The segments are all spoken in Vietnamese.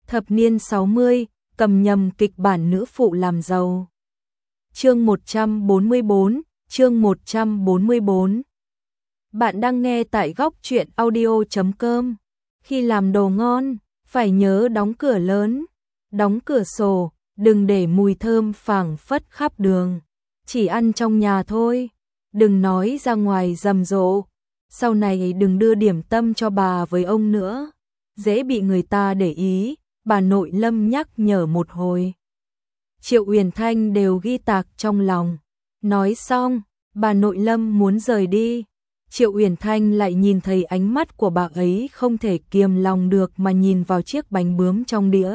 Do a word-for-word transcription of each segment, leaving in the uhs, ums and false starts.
Thập niên sáu mươi, cầm nhầm kịch bản nữ phụ làm giàu. Chương một trăm bốn mươi bốn, chương một trăm bốn mươi bốn. Bạn đang nghe tại góc truyện audio chấm com. Khi làm đồ ngon, phải nhớ đóng cửa lớn, đóng cửa sổ, đừng để mùi thơm phảng phất khắp đường. Chỉ ăn trong nhà thôi, đừng nói ra ngoài rầm rộ. Sau này đừng đưa điểm tâm cho bà với ông nữa, dễ bị người ta để ý. Bà nội Lâm nhắc nhở một hồi, Triệu Uyển Thanh đều ghi tạc trong lòng. Nói xong, bà nội Lâm muốn rời đi. Triệu Uyển Thanh lại nhìn thấy ánh mắt của bà ấy không thể kiềm lòng được mà nhìn vào chiếc bánh bướm trong đĩa.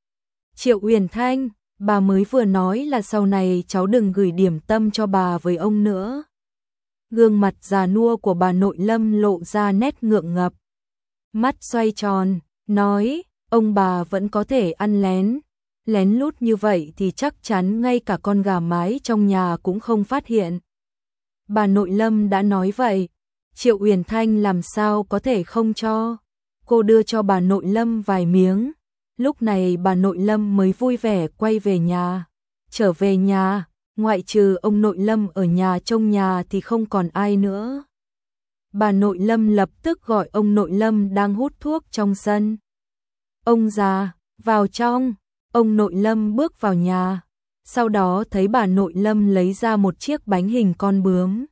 Triệu Uyển Thanh, bà mới vừa nói là sau này cháu đừng gửi điểm tâm cho bà với ông nữa. Gương mặt già nua của bà nội Lâm lộ ra nét ngượng ngập. Mắt xoay tròn, nói, ông bà vẫn có thể ăn lén. Lén lút như vậy thì chắc chắn ngay cả con gà mái trong nhà cũng không phát hiện. Bà nội Lâm đã nói vậy, Triệu Uyển Thanh làm sao có thể không cho. Cô đưa cho bà nội Lâm vài miếng. Lúc này bà nội Lâm mới vui vẻ quay về nhà. Trở về nhà, ngoại trừ ông nội Lâm ở nhà trông nhà thì không còn ai nữa. Bà nội Lâm lập tức gọi ông nội Lâm đang hút thuốc trong sân. Ông già, vào trong. Ông nội Lâm bước vào nhà. Sau đó thấy bà nội Lâm lấy ra một chiếc bánh hình con bướm.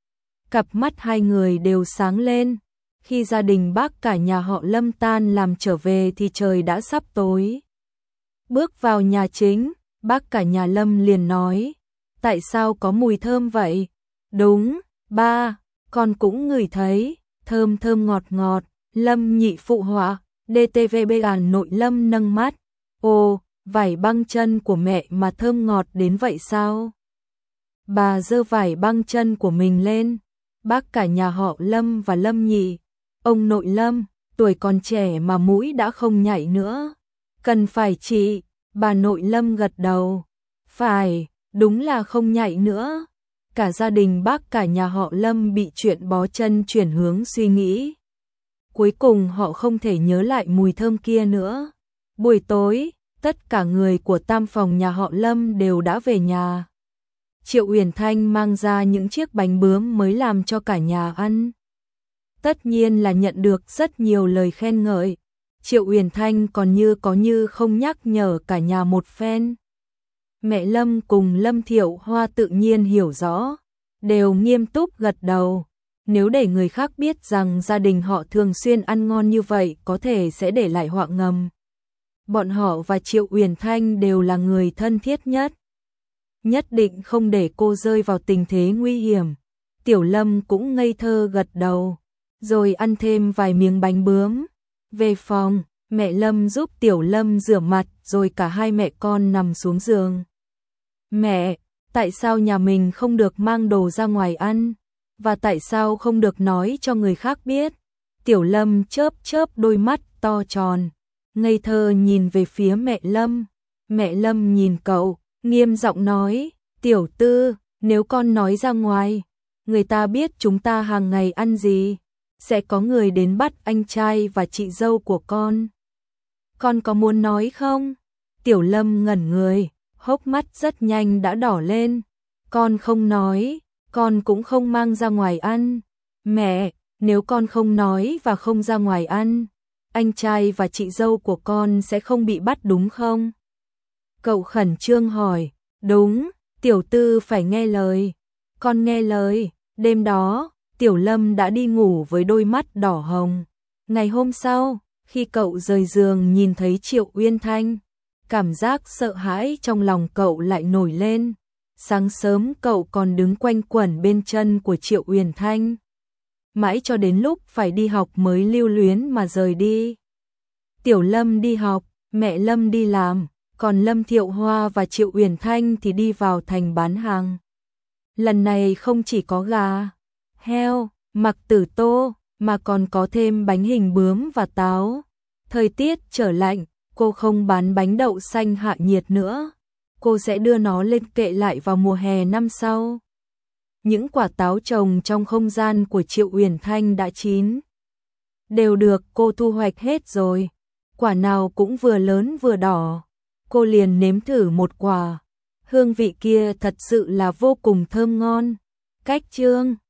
Cặp mắt hai người đều sáng lên. Khi gia đình bác cả nhà họ Lâm tan làm trở về thì trời đã sắp tối. Bước vào nhà chính, bác cả nhà Lâm liền nói, tại sao có mùi thơm vậy? Đúng, ba, con cũng ngửi thấy, thơm thơm ngọt ngọt. Lâm nhị phụ họa, đê tê vê bê à nội Lâm nâng mắt. Ồ, vải băng chân của mẹ mà thơm ngọt đến vậy sao? Bà giơ vải băng chân của mình lên. Bác cả nhà họ Lâm và Lâm nhị, ông nội Lâm, tuổi còn trẻ mà mũi đã không nhạy nữa. Cần phải chị, bà nội Lâm gật đầu. Phải, đúng là không nhạy nữa. Cả gia đình bác cả nhà họ Lâm bị chuyện bó chân chuyển hướng suy nghĩ. Cuối cùng họ không thể nhớ lại mùi thơm kia nữa. Buổi tối, tất cả người của tam phòng nhà họ Lâm đều đã về nhà. Triệu Uyển Thanh mang ra những chiếc bánh bướm mới làm cho cả nhà ăn. Tất nhiên là nhận được rất nhiều lời khen ngợi. Triệu Uyển Thanh còn như có như không nhắc nhở cả nhà một phen. Mẹ Lâm cùng Lâm Thiệu Hoa tự nhiên hiểu rõ, đều nghiêm túc gật đầu. Nếu để người khác biết rằng gia đình họ thường xuyên ăn ngon như vậy có thể sẽ để lại họa ngầm. Bọn họ và Triệu Uyển Thanh đều là người thân thiết nhất. Nhất định không để cô rơi vào tình thế nguy hiểm. Tiểu Lâm cũng ngây thơ gật đầu, rồi ăn thêm vài miếng bánh bướm. Về phòng, mẹ Lâm giúp Tiểu Lâm rửa mặt rồi cả hai mẹ con nằm xuống giường. Mẹ, tại sao nhà mình không được mang đồ ra ngoài ăn? Và tại sao không được nói cho người khác biết? Tiểu Lâm chớp chớp đôi mắt to tròn, ngây thơ nhìn về phía mẹ Lâm. Mẹ Lâm nhìn cậu, nghiêm giọng nói, Tiểu Tư, nếu con nói ra ngoài, người ta biết chúng ta hàng ngày ăn gì, sẽ có người đến bắt anh trai và chị dâu của con. Con có muốn nói không? Tiểu Lâm ngẩn người, hốc mắt rất nhanh đã đỏ lên. Con không nói, con cũng không mang ra ngoài ăn. Mẹ, nếu con không nói và không ra ngoài ăn, anh trai và chị dâu của con sẽ không bị bắt đúng không? Cậu khẩn trương hỏi. Đúng, Tiểu Tư phải nghe lời. Con nghe lời. Đêm đó, Tiểu Lâm đã đi ngủ với đôi mắt đỏ hồng. Ngày hôm sau, khi cậu rời giường nhìn thấy Triệu Uyển Thanh, cảm giác sợ hãi trong lòng cậu lại nổi lên. Sáng sớm cậu còn đứng quanh quẩn bên chân của Triệu Uyển Thanh. Mãi cho đến lúc phải đi học mới lưu luyến mà rời đi. Tiểu Lâm đi học, mẹ Lâm đi làm, còn Lâm Thiệu Hoa và Triệu Uyển Thanh thì đi vào thành bán hàng. Lần này không chỉ có gà, heo, mặc tử tô, mà còn có thêm bánh hình bướm và táo. Thời tiết trở lạnh, cô không bán bánh đậu xanh hạ nhiệt nữa. Cô sẽ đưa nó lên kệ lại vào mùa hè năm sau. Những quả táo trồng trong không gian của Triệu Uyển Thanh đã chín, đều được cô thu hoạch hết rồi. quả nào cũng vừa lớn vừa đỏ. Cô liền nếm thử một quả. Hương vị kia thật sự là vô cùng thơm ngon. Cách chương